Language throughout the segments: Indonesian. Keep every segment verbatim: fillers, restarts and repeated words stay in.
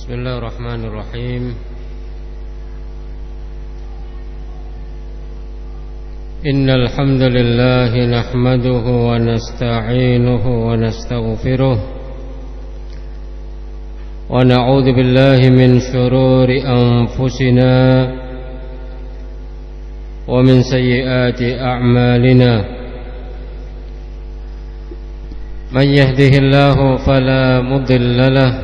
Bismillahirrahmanirrahim. Innal hamdalillah nahmaduhu wa nasta'inuhu wa nastaghfiruh wa na'udzu billahi min shururi anfusina wa min sayyiati a'malina. Man yahdihillahu fala mudilla lahu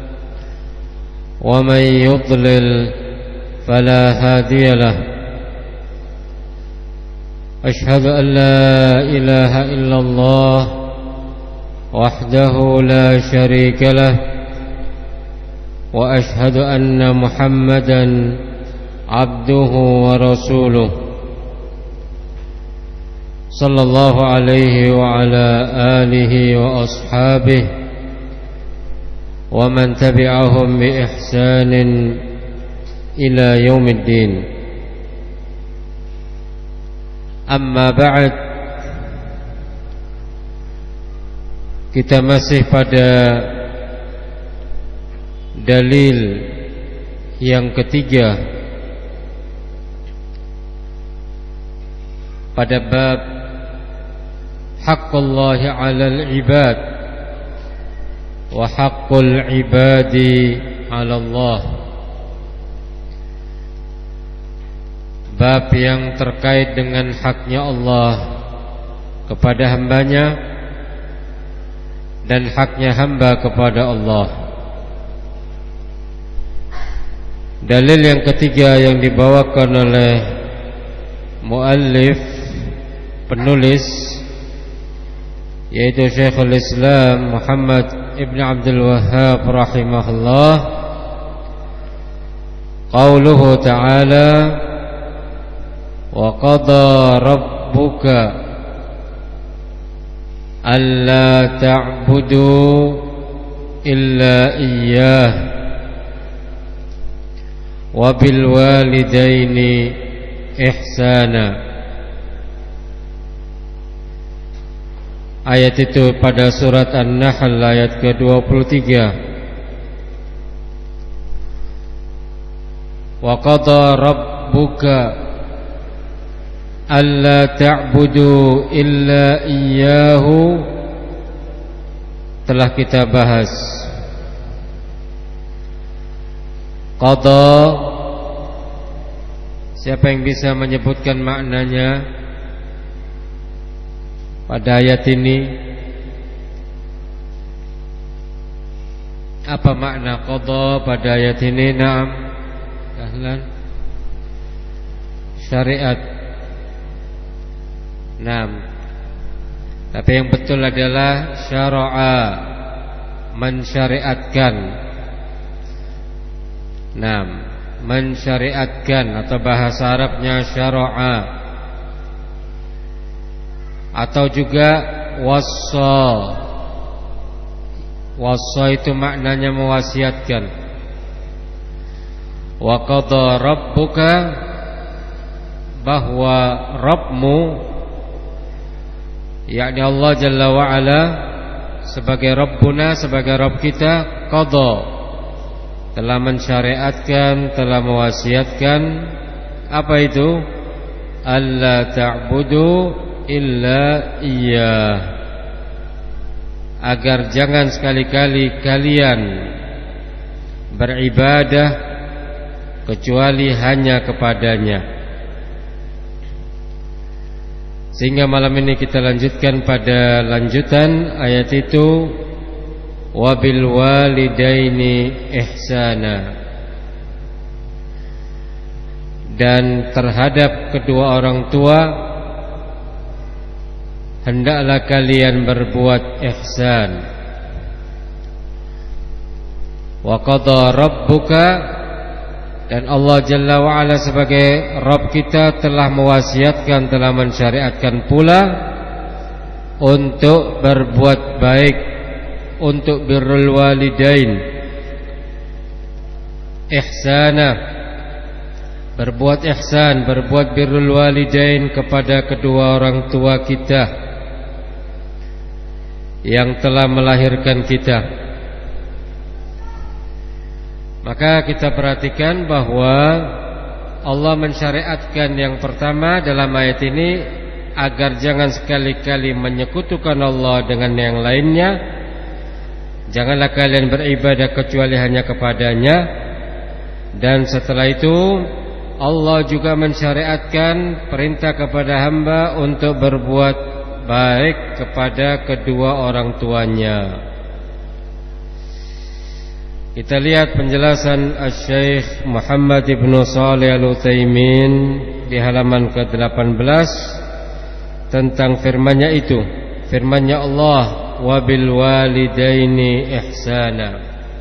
wa man yudlil fala hadiya lahu. Ashhadu an la ilaha illallah wahdahu la sharika lah wa ashhadu anna Muhammadan abduhu wa rasuluh sallallahu alaihi wa ala alihi wa ashabihi wa man tabi'ahum bi ihsanin ila yaumiddin. Amma ba'd, kita masih pada dalil yang ketiga pada bab haqqullahi 'alal ibad wa haqqul ibadi 'ala Allah. Bab yang terkait dengan haknya Allah kepada hambanya dan haknya hamba kepada Allah. Dalil yang ketiga yang dibawakan oleh muallif, penulis, yaitu Syekhul Islam Muhammad Ibn Abdul Wahhab rahimahullah. Qauluhu ta'ala wa qada rabbuka alla ta'budu illa iyyah wa bil walidaini ihsana. Ayat itu pada surat An-Nahl ayat ke dua puluh tiga. Wa qada rabbuka alla ta'budu illa iyyahu telah kita bahas. Qada, siapa yang bisa menyebutkan maknanya pada ayat ini? Apa makna qada pada ayat ini? Naam, ahlan. Syariat. Naam. Tapi yang betul adalah syara'a, mensyariatkan. Naam, mensyariatkan atau bahasa Arabnya syara'a. Atau juga wassa. Wassa itu maknanya mewasiatkan. Wa qada rabbuka, bahwa Rabbmu, yakni Allah Jalla wa'ala sebagai Rabbuna, sebagai Rabb kita, qada, telah mensyariatkan, telah mewasiatkan. Apa itu? Alla ta'budu illa iyyah, agar jangan sekali-kali kalian beribadah kecuali hanya kepadanya. Sehingga malam ini kita lanjutkan pada lanjutan ayat itu, wabil walidaini ihsana, dan terhadap kedua orang tua hendaklah kalian berbuat ihsan. Wa qada rabbuka, dan Allah Jalla wa'ala sebagai Rabb kita telah mewasiatkan, telah mensyariatkan pula untuk berbuat baik, untuk birrul walidain ihsana, berbuat ihsan, berbuat birrul walidain kepada kedua orang tua kita yang telah melahirkan kita. Maka kita perhatikan bahwa Allah mensyariatkan yang pertama dalam ayat ini agar jangan sekali-kali menyekutukan Allah dengan yang lainnya. Janganlah kalian beribadah kecuali hanya kepadanya. Dan setelah itu Allah juga mensyariatkan perintah kepada hamba untuk berbuat baik kepada kedua orang tuanya. Kita lihat penjelasan Asy-Syaikh Muhammad Ibn Shalih Al-Utsaimin di halaman ke delapan belas tentang firman-Nya itu. Firman-Nya Allah, wabil walidaini ihsana,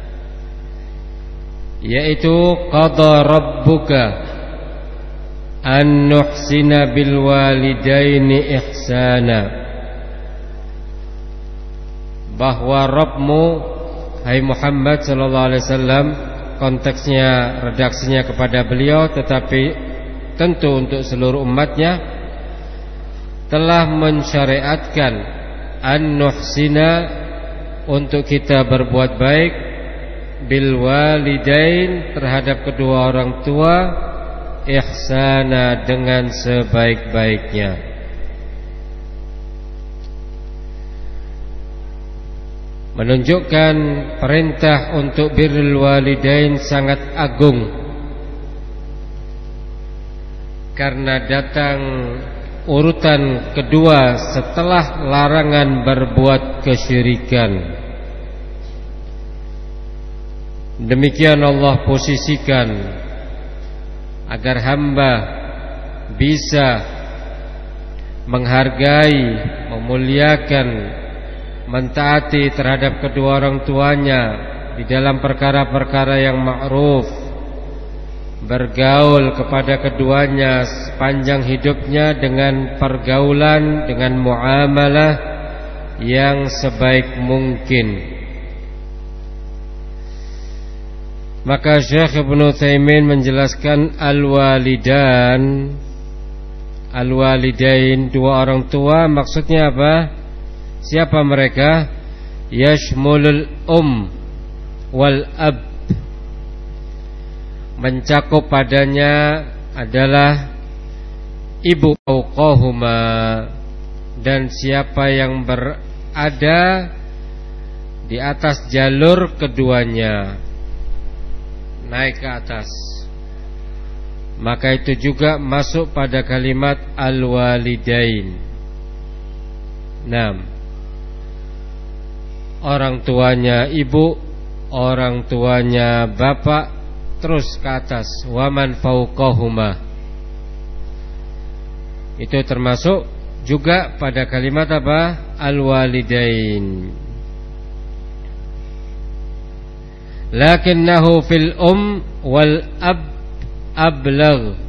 yaitu qada rabbuka an nuhsina bil walidaini ihsana, bahwa Rabbmu hai Muhammad sallallahu alaihi wasallam, konteksnya redaksinya kepada beliau tetapi tentu untuk seluruh umatnya, telah mensyariatkan an-nuhsina, untuk kita berbuat baik, bil walidain, terhadap kedua orang tua, ihsana, dengan sebaik-baiknya. Menunjukkan perintah untuk birrul walidain sangat agung, karena datang urutan kedua setelah larangan berbuat kesyirikan. Demikian Allah posisikan agar hamba bisa menghargai, memuliakan, mentaati terhadap kedua orang tuanya di dalam perkara-perkara yang ma'ruf, bergaul kepada keduanya sepanjang hidupnya dengan pergaulan, dengan muamalah yang sebaik mungkin. Maka Syekh Ibnu Utsaimin menjelaskan al-walidan, al-walidain, dua orang tua, maksudnya apa? Siapa mereka? Yashmulul um wal ab, mencakup padanya adalah ibu fauqahuma, dan siapa yang berada di atas jalur keduanya, naik ke atas, maka itu juga masuk pada kalimat al-walidain. Naam, orang tuanya ibu, orang tuanya bapak, terus ke atas, waman fauqahuma, itu termasuk juga pada kalimat apa? Al-walidain. Lakinnahu fil um wal ab ablagh,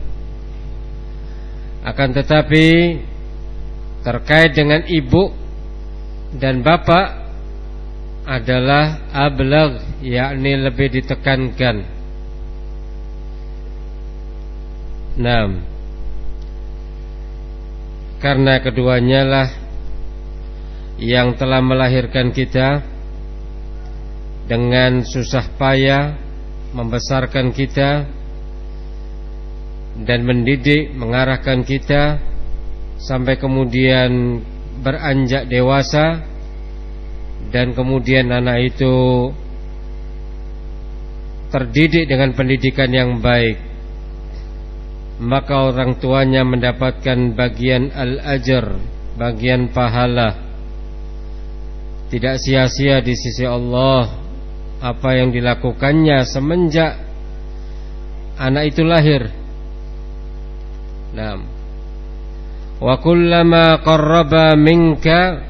akan tetapi terkait dengan ibu dan bapak adalah ablagh, yakni lebih ditekankan. Nah, karena keduanya lah yang telah melahirkan kita dengan susah payah, membesarkan kita dan mendidik, mengarahkan kita sampai kemudian beranjak dewasa, dan kemudian anak itu terdidik dengan pendidikan yang baik, maka orang tuanya mendapatkan bagian al-ajr, bagian pahala. Tidak sia-sia di sisi Allah apa yang dilakukannya semenjak anak itu lahir. Naam. Wa kullama qarraba minka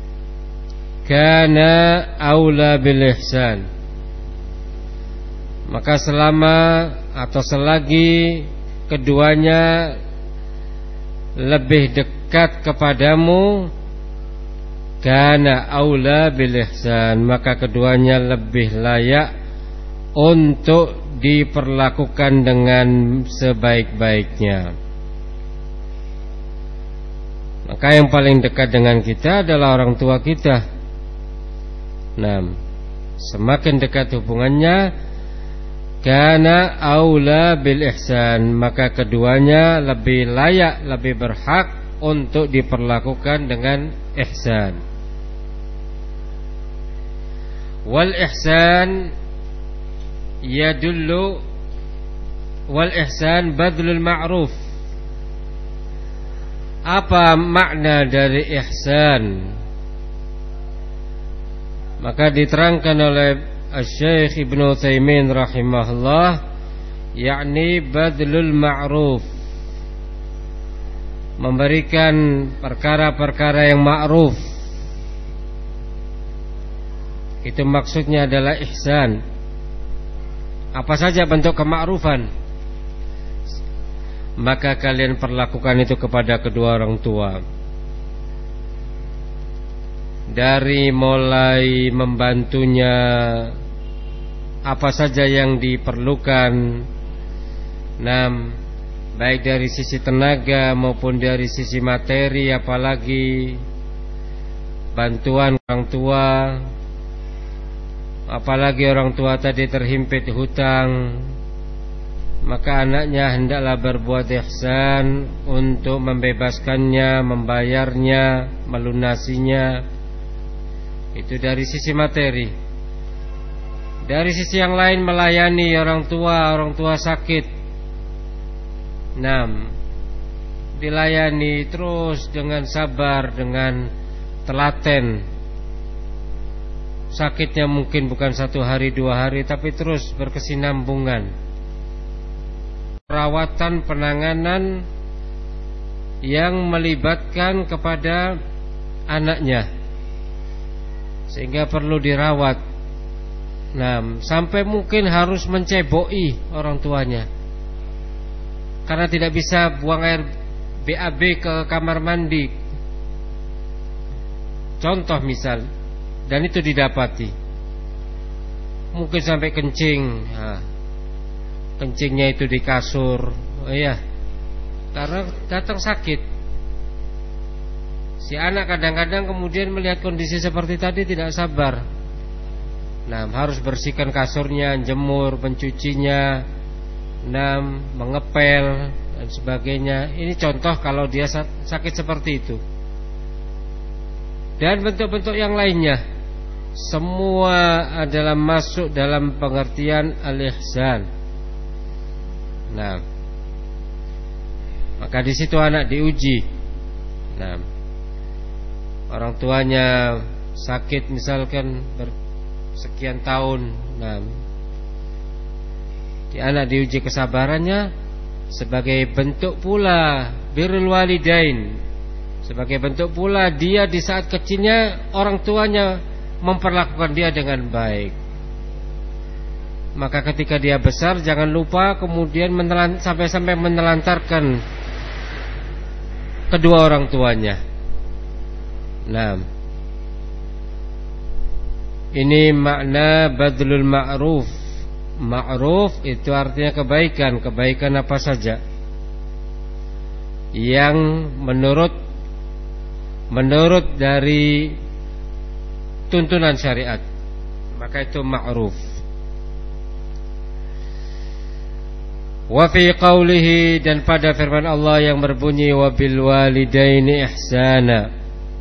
kana aula bil ihsan, maka selama atau selagi keduanya lebih dekat kepadamu, kana aula bil ihsan, maka keduanya lebih layak untuk diperlakukan dengan sebaik-baiknya. Maka yang paling dekat dengan kita adalah orang tua kita. Nah, semakin dekat hubungannya, kana aula bil ihsan, maka keduanya lebih layak, lebih berhak untuk diperlakukan dengan ihsan. Wal ihsan yadullu wal ihsan badlul ma'ruf. Apa makna dari ihsan? Maka diterangkan oleh Asy-Syaikh Ibnu Utsaimin rahimahullah, yakni badlul ma'ruf, memberikan perkara-perkara yang ma'ruf. Itu maksudnya adalah ihsan. Apa saja bentuk kema'rufan, maka kalian perlakukan itu kepada kedua orang tua. Dari mulai membantunya apa saja yang diperlukan, nah, baik dari sisi tenaga maupun dari sisi materi, apalagi bantuan orang tua, apalagi orang tua tadi terhimpit hutang, maka anaknya hendaklah berbuat ihsan untuk membebaskannya, membayarnya, melunasinya. Itu dari sisi materi. Dari sisi yang lain, melayani orang tua, orang tua sakit, nah, dilayani terus dengan sabar, dengan telaten. Sakitnya mungkin bukan satu hari dua hari, tapi terus berkesinambungan. Perawatan, penanganan yang melibatkan kepada anaknya, sehingga perlu dirawat. Nah, sampai mungkin harus menceboki orang tuanya, karena tidak bisa buang air B A B ke kamar mandi, contoh misal, dan itu didapati. Mungkin sampai kencing, nah, kencingnya itu di kasur, oh iya, karena datang sakit. Si anak kadang-kadang kemudian melihat kondisi seperti tadi tidak sabar. Nah, harus bersihkan kasurnya, jemur, mencucinya, nah, mengepel dan sebagainya. Ini contoh kalau dia sakit seperti itu. Dan bentuk-bentuk yang lainnya, semua adalah masuk dalam pengertian al-ihsan. Nah, maka di situ anak diuji. Nah, orang tuanya sakit misalkan bersekian tahun, nah, di anak diuji kesabarannya sebagai bentuk pula birrul walidain, sebagai bentuk pula dia di saat kecilnya orang tuanya memperlakukan dia dengan baik. Maka ketika dia besar, jangan lupa kemudian menelan, sampai-sampai menelantarkan kedua orang tuanya. Nah, ini makna badlul ma'ruf. Ma'ruf itu artinya kebaikan. Kebaikan apa saja yang menurut Menurut dari tuntunan syariat, maka itu ma'ruf. Wa fi qawlihi, dan pada firman Allah yang berbunyi wa bil walidaini ihsana,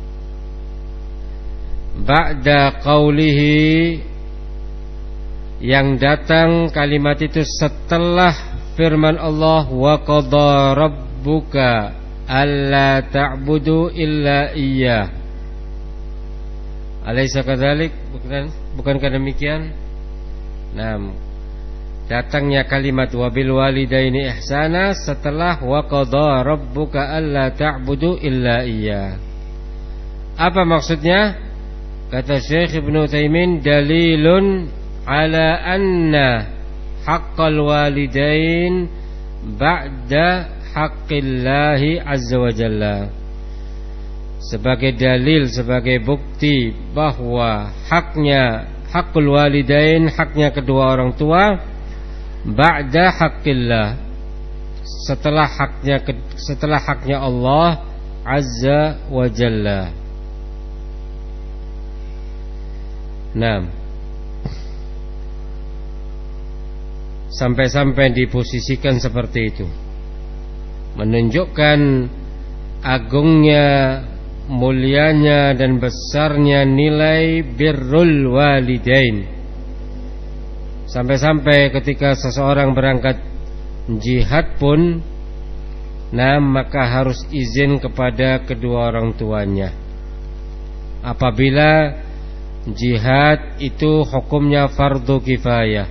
ba'da qawlihi, yang datang kalimat itu setelah firman Allah wa qadha rabbuka alla ta'budu illa iyyah. Alaysa kadzalik? Bukan, bukankah demikian? Nah, datangnya kalimat wabil walidaini ihsana setelah wa qadha rabbuka alla ta'budu illa iyyah. Apa maksudnya? Kata Syekh Ibnu Utsaimin, dalilun ala anna haqqal walidain ba'da haqqillahi azza wa jalla. Sebagai dalil, sebagai bukti bahwa haknya haqqul walidain, haknya kedua orang tua, ba'da haqqillah, setelah haknya setelah haknya Allah azza wa jalla. Nah, sampai-sampai diposisikan seperti itu, menunjukkan agungnya, mulianya dan besarnya nilai birrul walidain. Sampai-sampai ketika seseorang berangkat jihad pun, nah maka harus izin kepada kedua orang tuanya. Apabila jihad itu hukumnya fardu kifayah,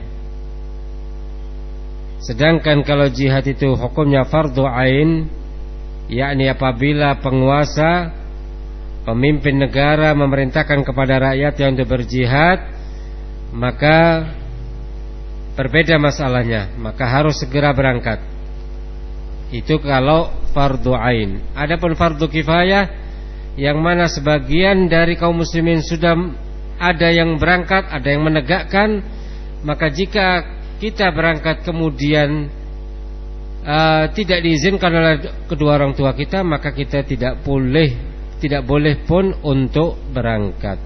sedangkan kalau jihad itu hukumnya fardu ain, yakni apabila penguasa, pemimpin negara memerintahkan kepada rakyatnya untuk berjihad, maka berbeda masalahnya, maka harus segera berangkat. Itu kalau fardu ain. Adapun fardu kifayah, yang mana sebagian dari kaum muslimin sudah ada yang berangkat, ada yang menegakkan, maka jika kita berangkat kemudian uh, tidak diizinkan oleh kedua orang tua kita, maka kita tidak boleh tidak boleh pun untuk berangkat.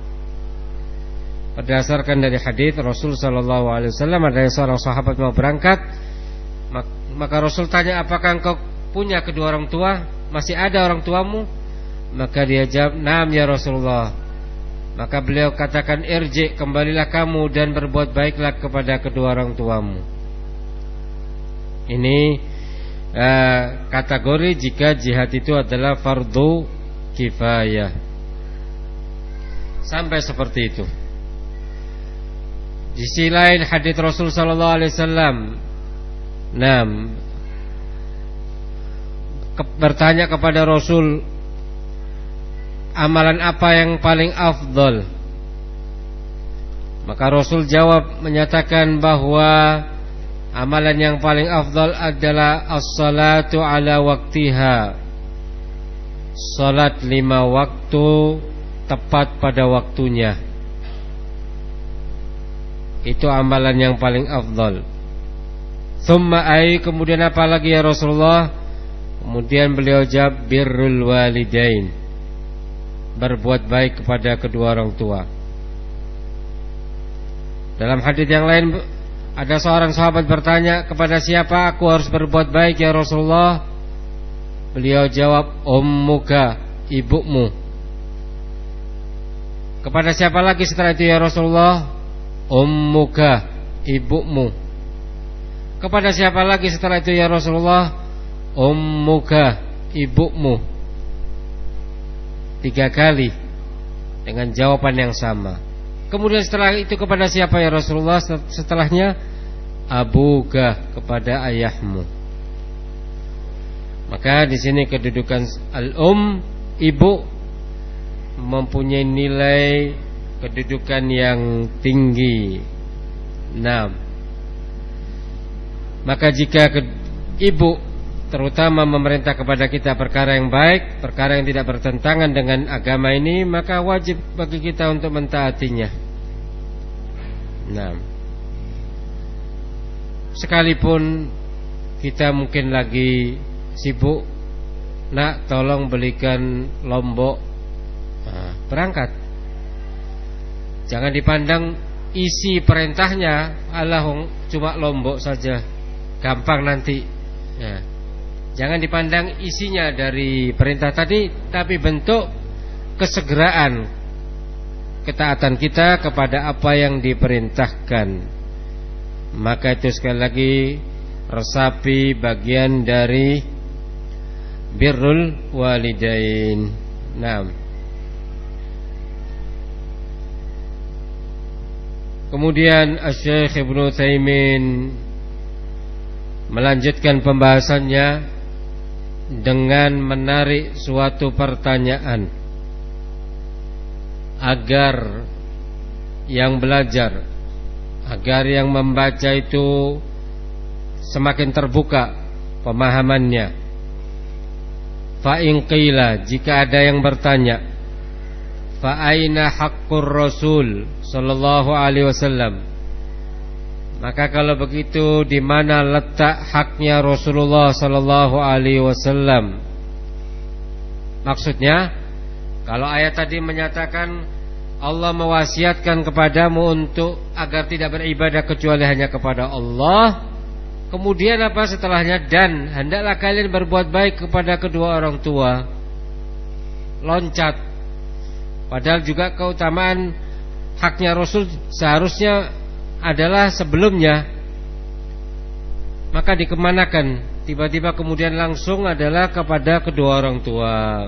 Berdasarkan dari hadis Rasul sallallahu alaihi wasallam, ada seorang sahabat mau berangkat, maka Rasul tanya, apakah engkau punya kedua orang tua? Masih ada orang tuamu? Maka dia jawab, "Naam ya Rasulullah." Maka beliau katakan, "Irji, kembalilah kamu dan berbuat baiklah kepada kedua orang tuamu." Ini uh, kategori jika jihad itu adalah fardu kifayah. Sampai seperti itu. Di sisi lain hadis Rasul sallallahu alaihi wasallam, nah, ke- bertanya kepada Rasul, amalan apa yang paling afdal? Maka Rasul jawab menyatakan bahwa amalan yang paling afdal adalah as-salatu ala waktiha, salat lima waktu tepat pada waktunya. Itu amalan yang paling afdal. Thumma ai, kemudian apa lagi ya Rasulullah? Kemudian beliau jawab, birrul walidain, berbuat baik kepada kedua orang tua. Dalam hadis yang lain ada seorang sahabat bertanya, kepada siapa aku harus berbuat baik ya Rasulullah? Beliau jawab, ummuka, ibumu. Kepada siapa lagi setelah itu ya Rasulullah? Ummuka, ibumu. Kepada siapa lagi setelah itu ya Rasulullah? Ummuka, ibumu. Tiga kali dengan jawaban yang sama. Kemudian setelah itu kepada siapa ya Rasulullah? Setelahnya, abuka, kepada ayahmu. Maka di sini kedudukan al-um, ibu, mempunyai nilai kedudukan yang tinggi. Nah, maka jika ke, ibu terutama memerintah kepada kita perkara yang baik, perkara yang tidak bertentangan dengan agama ini, maka wajib bagi kita untuk mentaatinya. Nah, sekalipun kita mungkin lagi sibuk, nak tolong belikan lombok, nah, berangkat. Jangan dipandang isi perintahnya, alah cuma lombok saja, gampang nanti. Ya. Jangan dipandang isinya dari perintah tadi, tapi bentuk kesegeraan ketaatan kita kepada apa yang diperintahkan. Maka itu sekali lagi resapi bagian dari birrul walidain. Nah, kemudian Asy-Syaikh Ibnu Utsaimin melanjutkan pembahasannya dengan menarik suatu pertanyaan agar yang belajar, agar yang membaca itu semakin terbuka pemahamannya. Fa in qila, jika ada yang bertanya, fa aina haqqur Rasul sallallahu alaihi wasallam, maka kalau begitu di mana letak haknya Rasulullah sallallahu alaihi wasallam? Maksudnya, kalau ayat tadi menyatakan Allah mewasiatkan kepadamu untuk agar tidak beribadah kecuali hanya kepada Allah. Kemudian apa setelahnya? Dan hendaklah kalian berbuat baik kepada kedua orang tua. Loncat. Padahal juga keutamaan haknya Rasul seharusnya adalah sebelumnya. Maka dikemanakan? Tiba-tiba kemudian langsung adalah kepada kedua orang tua.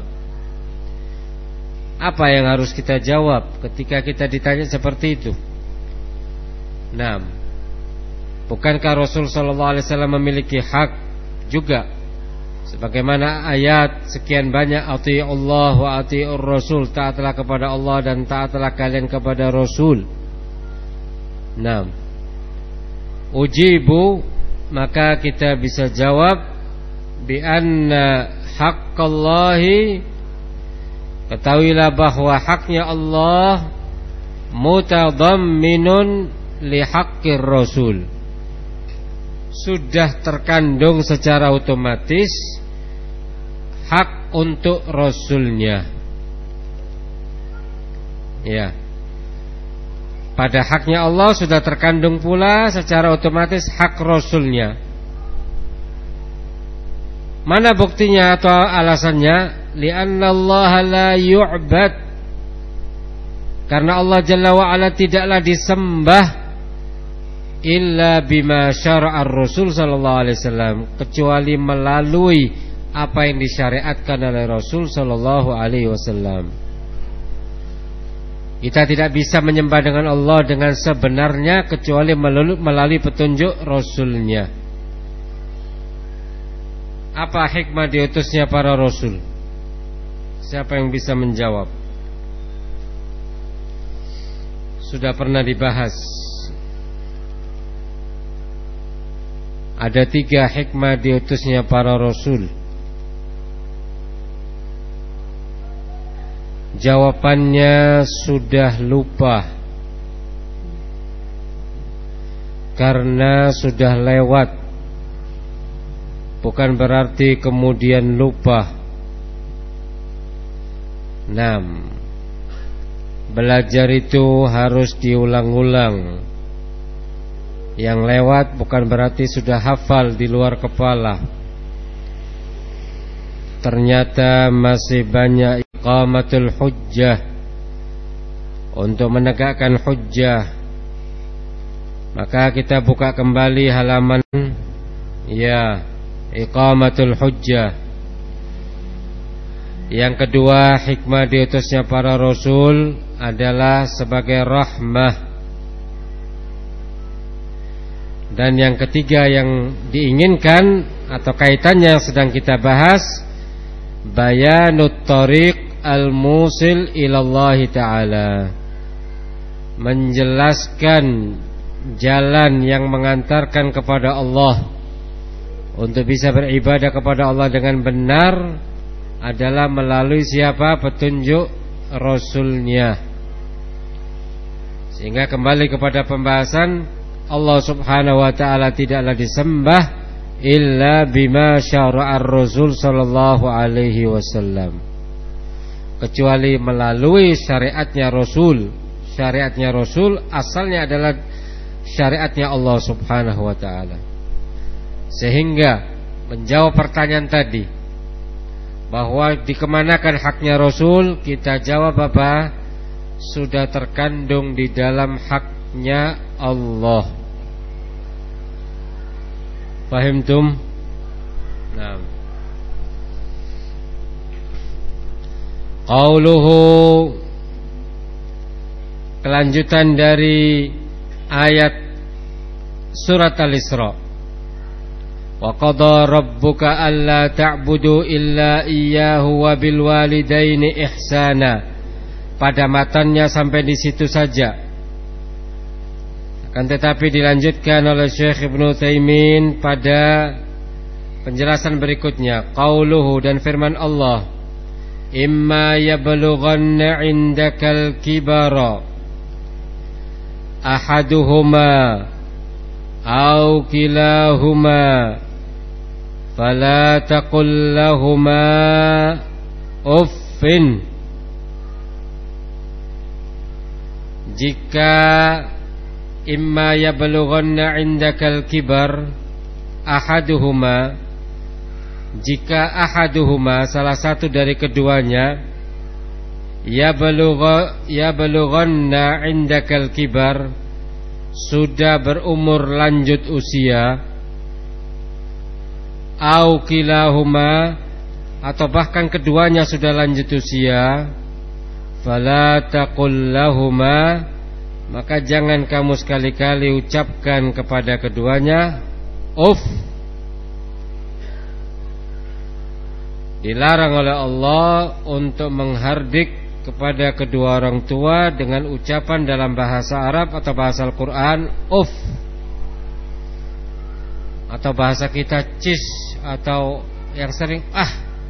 Apa yang harus kita jawab ketika kita ditanya seperti itu? Nah, bukankah Rasul sallallahu alaihi wasallam memiliki hak juga? Sebagaimana ayat sekian banyak, atiiullah wa atiiur rasul, taatlah kepada Allah dan taatlah kalian kepada Rasul. Nah, ujibu, maka kita bisa jawab bi anna haqqallahi, ketahuilah bahwa haknya Allah mutadamminun li haqqir Rasul, sudah terkandung secara otomatis hak untuk Rasulnya. Ya, pada haknya Allah sudah terkandung pula secara otomatis hak Rasulnya. Mana buktinya atau alasannya? Li'anna Allah la yu'bad, karena Allah Jalla wa'ala tidaklah disembah illa bima syara'ar Rasul sallallahu alaihi wasallam, kecuali melalui apa yang disyariatkan oleh Rasul sallallahu alaihi wasallam. Kita tidak bisa menyembah dengan Allah dengan sebenarnya kecuali melalui petunjuk Rasulnya. Apa hikmah diutusnya para Rasul? Siapa yang bisa menjawab? Sudah pernah dibahas. Ada tiga hikmah diutusnya para Rasul. Jawabannya sudah lupa, karena sudah lewat. Bukan berarti kemudian lupa. Enam, belajar itu harus diulang-ulang. Yang lewat bukan berarti sudah hafal di luar kepala. Ternyata masih banyak iqamatul hujjah, untuk menegakkan hujjah. Maka kita buka kembali halaman, ya, iqamatul hujjah. Yang kedua, hikmah diutusnya para Rasul adalah sebagai rahmah. Dan yang ketiga yang diinginkan atau kaitannya yang sedang kita bahas, bayanut tariq al-musil ilallahi ta'ala, menjelaskan jalan yang mengantarkan kepada Allah. Untuk bisa beribadah kepada Allah dengan benar adalah melalui siapa? Petunjuk Rasulnya. Sehingga kembali kepada pembahasan, Allah subhanahu wa ta'ala tidaklah disembah illa bima syara'ar Rasul sallallahu alaihi wasallam, kecuali melalui syariatnya Rasul. Syariatnya Rasul asalnya adalah syariatnya Allah subhanahu wa ta'ala. Sehingga menjawab pertanyaan tadi, bahwa dikemanakan haknya Rasul, kita jawab apa? Sudah terkandung di dalam haknya Allah. Fahimtum? Nah, qauluhu, kelanjutan dari ayat surat Al-Isra. Wa qada rabbuka alla ta'budu illa iyyahu wa bil walidaini ihsana. Pada matanya sampai di situ saja. Akan tetapi dilanjutkan oleh Syekh Ibnu Utsaimin pada penjelasan berikutnya, qauluhu, dan firman Allah, imma yablughanna 'indakal kibara ahaduhuma aw kilahuma fala taqul lahuma uffin jika imma yablughanna 'indakal kibar ahaduhuma, jika ahaduhuma salah satu dari keduanya yablugha yablughanna 'indakal kibar sudah berumur lanjut usia, au kilahuma atau bahkan keduanya sudah lanjut usia, fala taqul lahuma, maka jangan kamu sekali-kali ucapkan kepada keduanya uf. Dilarang oleh Allah untuk menghardik kepada kedua orang tua dengan ucapan dalam bahasa Arab atau bahasa Al-Quran uf, atau bahasa kita cis, atau yang sering ah,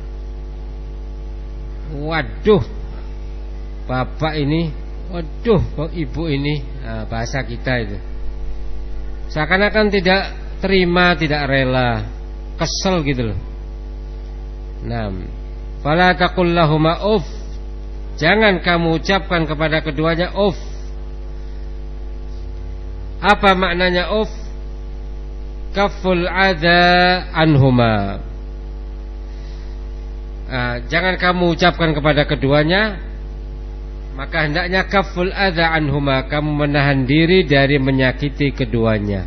waduh bapak ini, waduh ibu ini, nah, bahasa kita itu seakan-akan tidak terima, tidak rela, kesel gitu loh. Nah, fala taqul lahuma uf, jangan kamu ucapkan kepada keduanya uf. Apa maknanya uf? Kaful adza anhuma. Nah, jangan kamu ucapkan kepada keduanya, maka hendaknya kaful adza anhuma, kamu menahan diri dari menyakiti keduanya.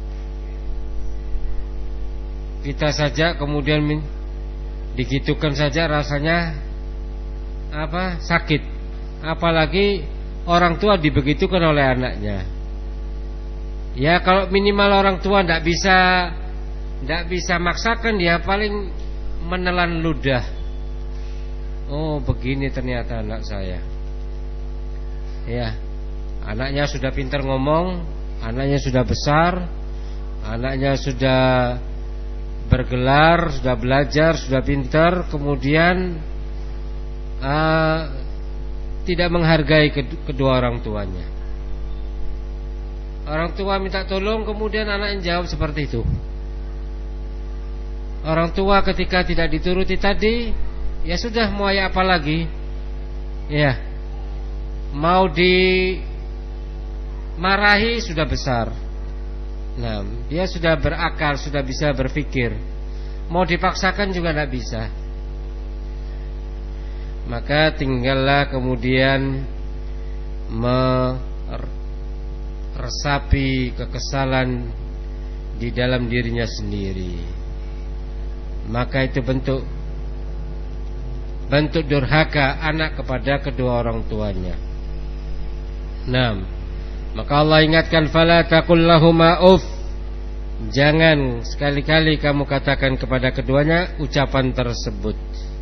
Kita saja kemudian digitukan saja rasanya apa? Sakit. Apalagi orang tua dibegitukan oleh anaknya. Ya kalau minimal orang tua tidak bisa tidak bisa maksakan, dia paling menelan ludah. Oh begini ternyata anak saya. Ya, anaknya sudah pintar ngomong, anaknya sudah besar, anaknya sudah bergelar, sudah belajar, sudah pintar, kemudian uh, tidak menghargai kedua orang tuanya. Orang tua minta tolong, kemudian anaknya jawab seperti itu. Orang tua ketika tidak dituruti tadi, ya sudah, mau ya apa lagi? Ya, mau dimarahi sudah besar. Nah, dia sudah berakal, sudah bisa berpikir. Mau dipaksakan juga tidak bisa. Maka tinggallah kemudian meresapi kekesalan di dalam dirinya sendiri. Maka itu bentuk bentuk durhaka anak kepada kedua orang tuanya. Nah, maka Allah ingatkan, fala taqul lahuma uf, jangan sekali-kali kamu katakan kepada keduanya ucapan tersebut.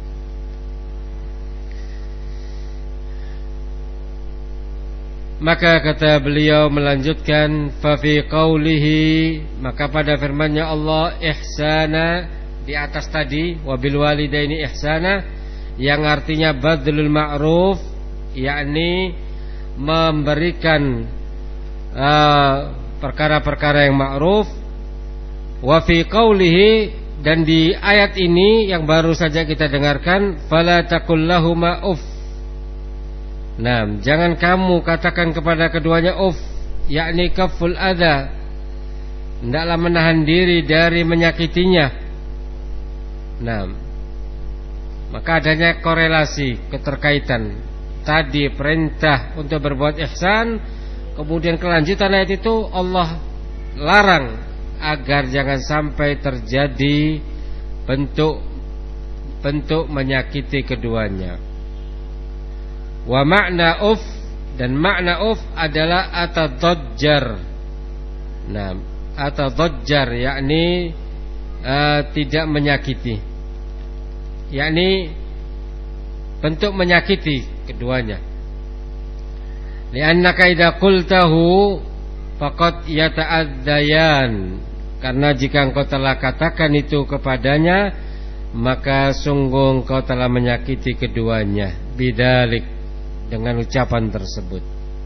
Maka kata beliau melanjutkan, fa fi qaulihi, maka pada firman-Nya Allah ihsana, di atas tadi wabil walidaini ihsana, yang artinya badlul ma'ruf, yakni memberikan Uh, perkara-perkara yang ma'ruf. Wa fi qaulihi, dan di ayat ini yang baru saja kita dengarkan, fala taqul lahuma uf. Nah, jangan kamu katakan kepada keduanya uf, yakni kaful adza, hendaklah menahan diri dari menyakitinya. Nah, maka adanya korelasi, keterkaitan tadi perintah untuk berbuat ihsan, kemudian kelanjutan ayat itu Allah larang agar jangan sampai terjadi bentuk bentuk menyakiti keduanya. Wa makna uf, dan makna uf adalah atadajjar. Nah, atadajjar yakni uh, tidak menyakiti, yakni bentuk menyakiti keduanya. Li'annaka idza qultahu faqad yata'addayan, karena jika engkau telah katakan itu kepadanya, maka sungguh engkau telah menyakiti keduanya bidalik, dengan ucapan tersebut.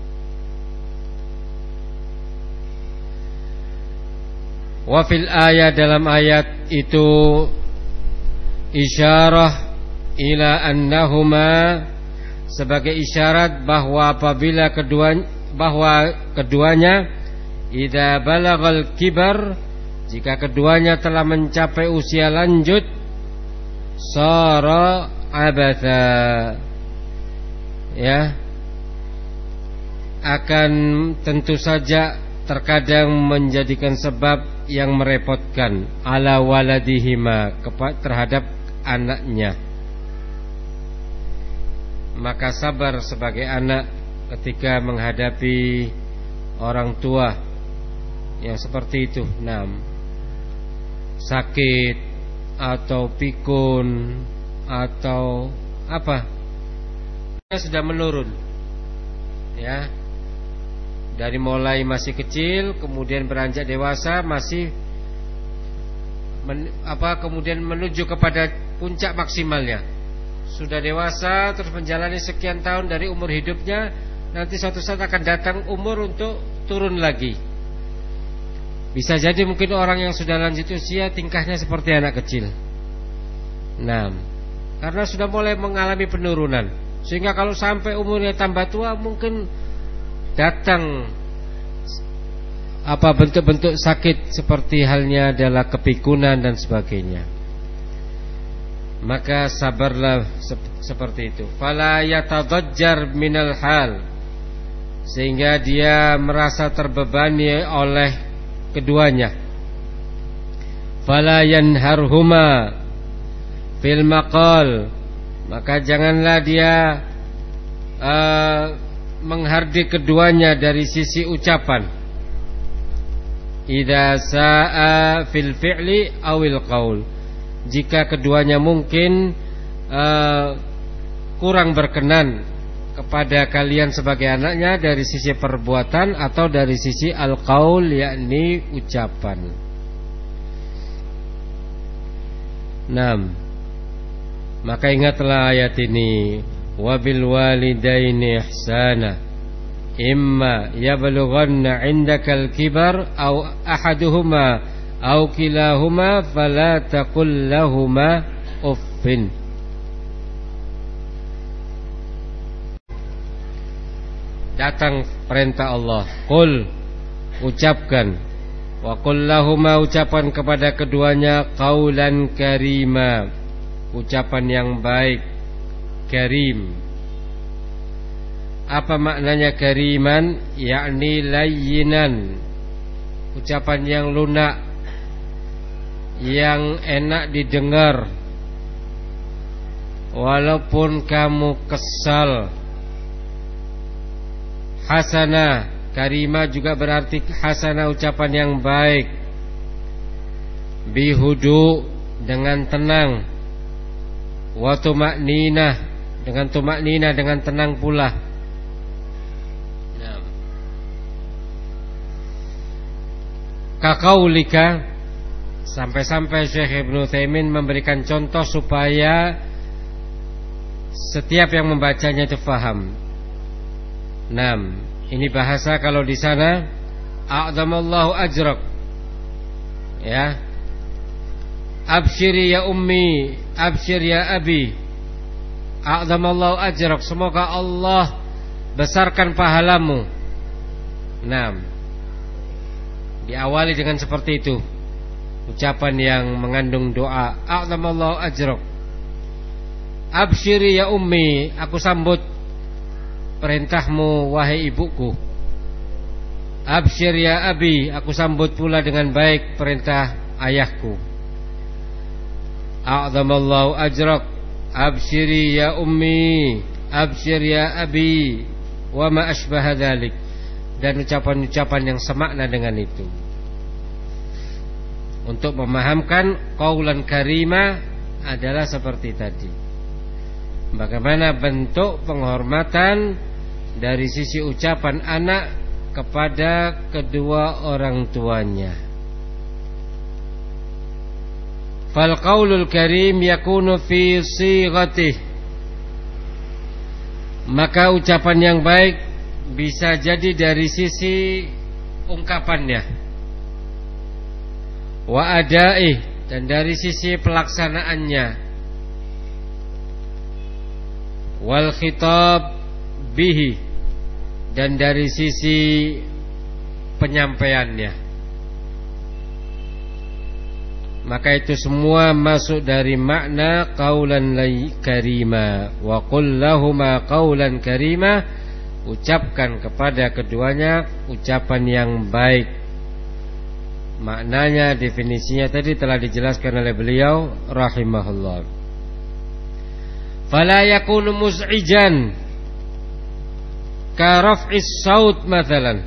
Wa fil ayat, dalam ayat itu isyarah ila annahuma, sebagai isyarat bahwa apabila kedua bahwa keduanya idza balagal kibar, jika keduanya telah mencapai usia lanjut, sara abatha, ya, akan tentu saja terkadang menjadikan sebab yang merepotkan ala waladihima, terhadap anaknya. Maka sabar sebagai anak ketika menghadapi orang tua yang seperti itu, enam, sakit atau pikun atau apa, sudah menurun, ya, dari mulai masih kecil kemudian beranjak dewasa, masih men, apa kemudian menuju kepada puncak maksimalnya. Sudah dewasa terus menjalani sekian tahun dari umur hidupnya, nanti suatu saat akan datang umur untuk turun lagi. Bisa jadi mungkin orang yang sudah lanjut usia tingkahnya seperti anak kecil. Nah, karena sudah mulai mengalami penurunan, sehingga kalau sampai umurnya tambah tua mungkin datang apa bentuk-bentuk sakit seperti halnya adalah kepikunan dan sebagainya. Maka sabarlah seperti itu. Fala yatadajjar minal hal, sehingga dia merasa terbebani oleh keduanya. Fala yanharhuma fil maqal, maka janganlah dia uh, menghardik keduanya dari sisi ucapan. Idza sa'a fil fi'li awil qaul, jika keduanya mungkin uh, kurang berkenan kepada kalian sebagai anaknya dari sisi perbuatan atau dari sisi al-qaul, yakni ucapan. Enam. Maka ingatlah ayat ini, wabil walidaini ihsana imma yablughanna 'indakal kibar aw ahaduhuma au kilahuma fala taqul lahuma uffin. Datang perintah Allah, qul, ucapkan, wa qul lahuma, ucapan kepada keduanya, qaulan karima, ucapan yang baik, karim. Apa maknanya kariman? Yakni layyinan, ucapan yang lunak, yang enak didengar, walaupun kamu kesal. Hasanah, karimah juga berarti hasanah, ucapan yang baik. Bihudu, dengan tenang. Wa tumakninah, dengan tumakninah, dengan tenang pula. Nah. Kaqaulika, sampai-sampai Syekh Ibnu Utsaimin memberikan contoh supaya setiap yang membacanya itu faham. Enam. Ini bahasa kalau di sana a'zamallahu ajrak, ya. Absyiri ya ummi, absyir ya abi, a'zamallahu ajrak, semoga Allah besarkan pahalamu. Enam. Diawali dengan seperti itu, ucapan yang mengandung doa, a'zamallahu ajrak. Absyiri ya ummi, aku sambut perintahmu wahai ibuku. Absyir ya abi, aku sambut pula dengan baik perintah ayahku. A'zamallahu ajrak, absyiri ya ummi, absyir ya abi, wa ma asbaha dzalik, dan ucapan-ucapan yang semakna dengan itu. Untuk memahamkan qaulan karima adalah seperti tadi, bagaimana bentuk penghormatan dari sisi ucapan anak kepada kedua orang tuanya. Fal qaulul karim yakunu fi sighatih, maka ucapan yang baik bisa jadi dari sisi ungkapannya, wa adaih, dan dari sisi pelaksanaannya, wal khitab bihi, dan dari sisi penyampaiannya. Maka itu semua masuk dari makna qaulan karima. Wa qul lahuma qaulan karima, ucapkan kepada keduanya ucapan yang baik. Maknanya, definisinya tadi telah dijelaskan oleh beliau rahimahullah. Fala yakunu muz'ijan ka raf'is saut mathalan.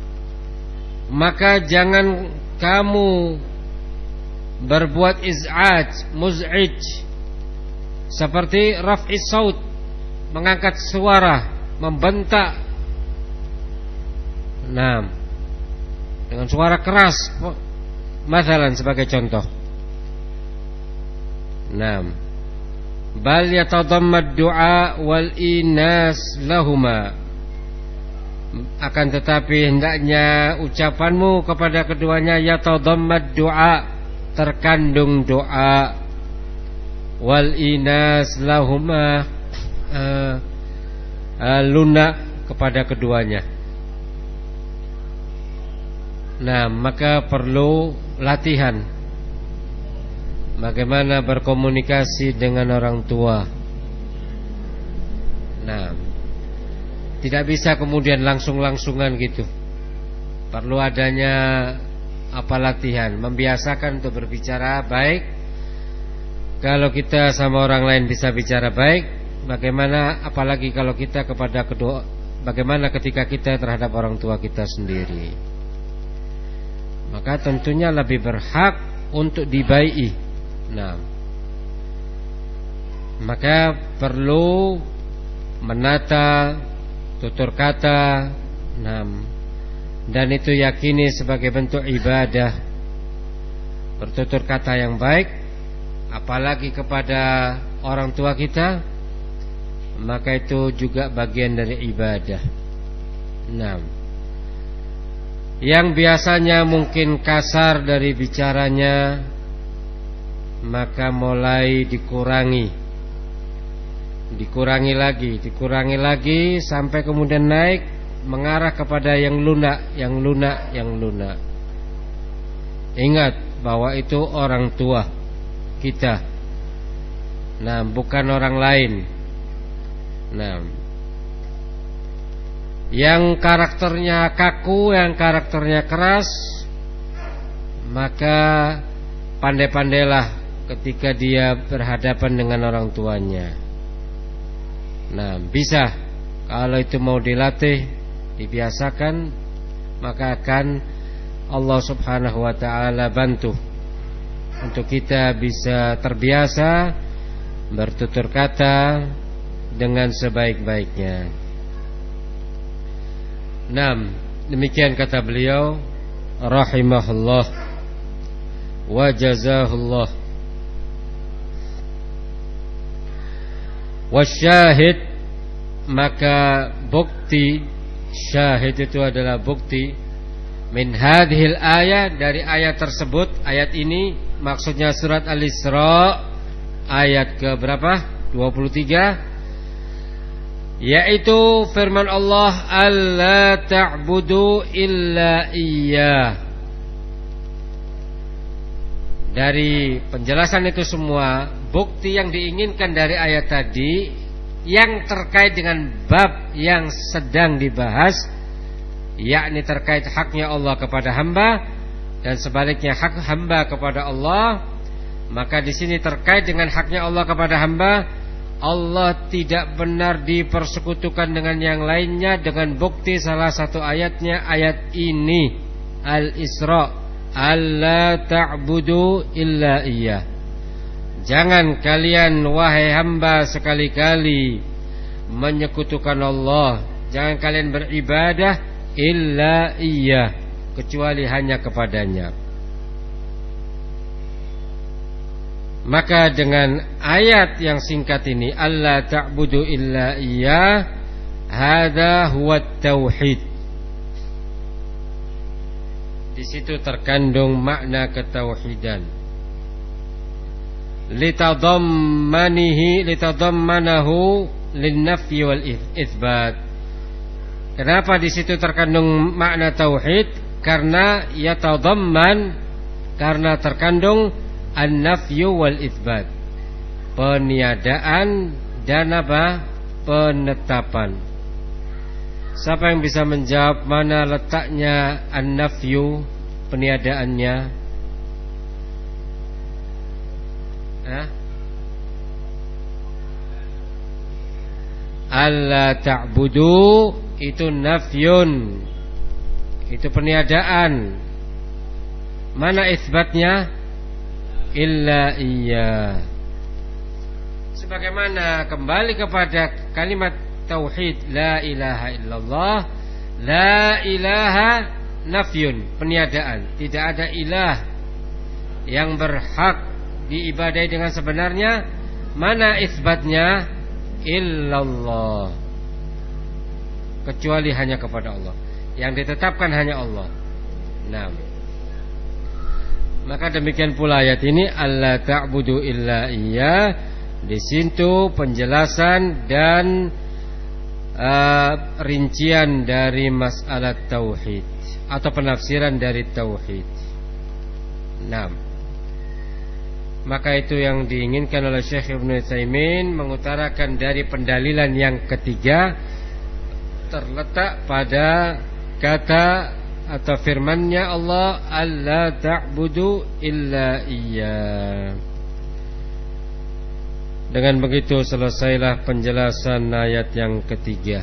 Maka jangan kamu berbuat iz'aj, muz'ij, seperti raf'is saut, mengangkat suara, membentak, nah, dengan suara keras, mathalan sebagai contoh. Nah, bal yatadammad du'a wal inas lahuma. Akan tetapi hendaknya ucapanmu kepada keduanya yatadammad du'a, terkandung doa, wal inas lahuma, uh, uh, lunak kepada keduanya. Nah, maka perlu latihan bagaimana berkomunikasi dengan orang tua. Nah, tidak bisa kemudian langsung-langsungan gitu. Perlu adanya apa latihan, membiasakan untuk berbicara baik. Kalau kita sama orang lain bisa bicara baik, bagaimana apalagi kalau kita kepada kedua, bagaimana ketika kita terhadap orang tua kita sendiri. Maka tentunya lebih berhak untuk dibai'i. Nah, maka perlu menata tutur kata, nah, dan itu yakini sebagai bentuk ibadah. Bertutur kata yang baik, apalagi kepada orang tua kita, maka itu juga bagian dari ibadah. Nah, yang biasanya mungkin kasar dari bicaranya, maka mulai dikurangi, dikurangi lagi, dikurangi lagi sampai kemudian naik mengarah kepada yang lunak, yang lunak, yang lunak. Ingat bahwa itu orang tua kita, nah, bukan orang lain. Nah, yang karakternya kaku, yang karakternya keras, maka pandai-pandailah ketika dia berhadapan dengan orang tuanya. Nah, bisa, kalau itu mau dilatih, dibiasakan, maka akan Allah subhanahu wa ta'ala bantu untuk kita bisa terbiasa bertutur kata dengan sebaik-baiknya. Nah, demikian kata beliau rahimahullah wa jazahullah. Wasyahid, maka bukti, syahid itu adalah bukti, min hadhil ayat, dari ayat tersebut. Ayat ini maksudnya surat Al-Isra ayat ke berapa? dua puluh tiga, yaitu firman Allah, alla ta'budu illa iyyah. Dari penjelasan itu semua, bukti yang diinginkan dari ayat tadi yang terkait dengan bab yang sedang dibahas, yakni terkait haknya Allah kepada hamba dan sebaliknya hak hamba kepada Allah. Maka di sini terkait dengan haknya Allah kepada hamba, Allah tidak benar dipersekutukan dengan yang lainnya, dengan bukti salah satu ayatnya ayat ini, Al-Isra, alla ta'budu illa iyyah. Jangan kalian wahai hamba sekali-kali menyekutukan Allah, jangan kalian beribadah illa iyyah, kecuali hanya kepadanya. Maka dengan ayat yang singkat ini, alla ta'budu illa iyyah, hadza huwa tauhid. Di situ terkandung makna ketauhidan. Litadammanihi litadammanahu linnafyi wal itsbat. Kenapa di situ terkandung makna tauhid? Karena yatadamman, karena terkandung an-nafyu wal itsbat, peniadaan dan apa? Penetapan. Siapa yang bisa menjawab mana letaknya an-nafyu, peniadaannya? Hah? Alla ta'budu itu nafyun, itu peniadaan. Mana isbatnya? Illa iya. Sebagaimana kembali kepada kalimat tauhid la ilaha illallah, la ilaha nafyun, peniadaan. Tidak ada ilah yang berhak diibadai dengan sebenarnya. Mana isbatnya? Illallah, kecuali hanya kepada Allah. Yang ditetapkan hanya Allah. Nah, maka demikian pula ayat ini, alla ta'budu illa iya. Di situ penjelasan dan uh, rincian dari masalah tauhid atau penafsiran dari tauhid. Nah, maka itu yang diinginkan oleh Syekh Ibnu Utsaimin, mengutarakan dari pendalilan yang ketiga terletak pada kata atau firman-Nya Allah, alla ta'budu illa iya. Dengan begitu selesailah penjelasan ayat yang ketiga.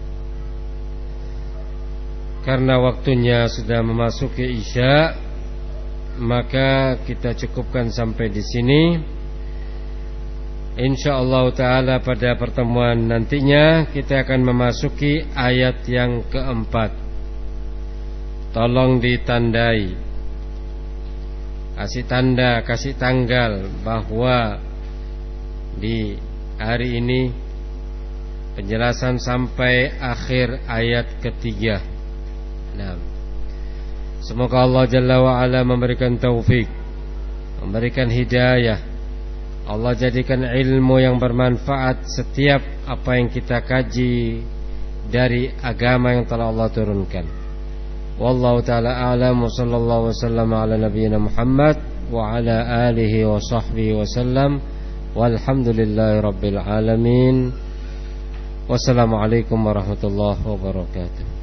Karena waktunya sudah memasuki Isya, maka kita cukupkan sampai di sini. Insyaallah taala pada pertemuan nantinya kita akan memasuki ayat yang keempat. Tolong ditandai, kasih tanda, kasih tanggal bahwa di hari ini penjelasan sampai akhir ayat ketiga. Nah, semoga Allah Jalla wa'ala memberikan taufik, memberikan hidayah. Allah jadikan ilmu yang bermanfaat setiap apa yang kita kaji dari agama yang telah Allah turunkan. Wallahu ta'ala a'lam, wa sallallahu wasallam ala nabiyyina Muhammad wa ala alihi wa sahbihi wasallam. Walhamdulillahi rabbil alamin. Wassalamualaikum warahmatullahi wabarakatuh.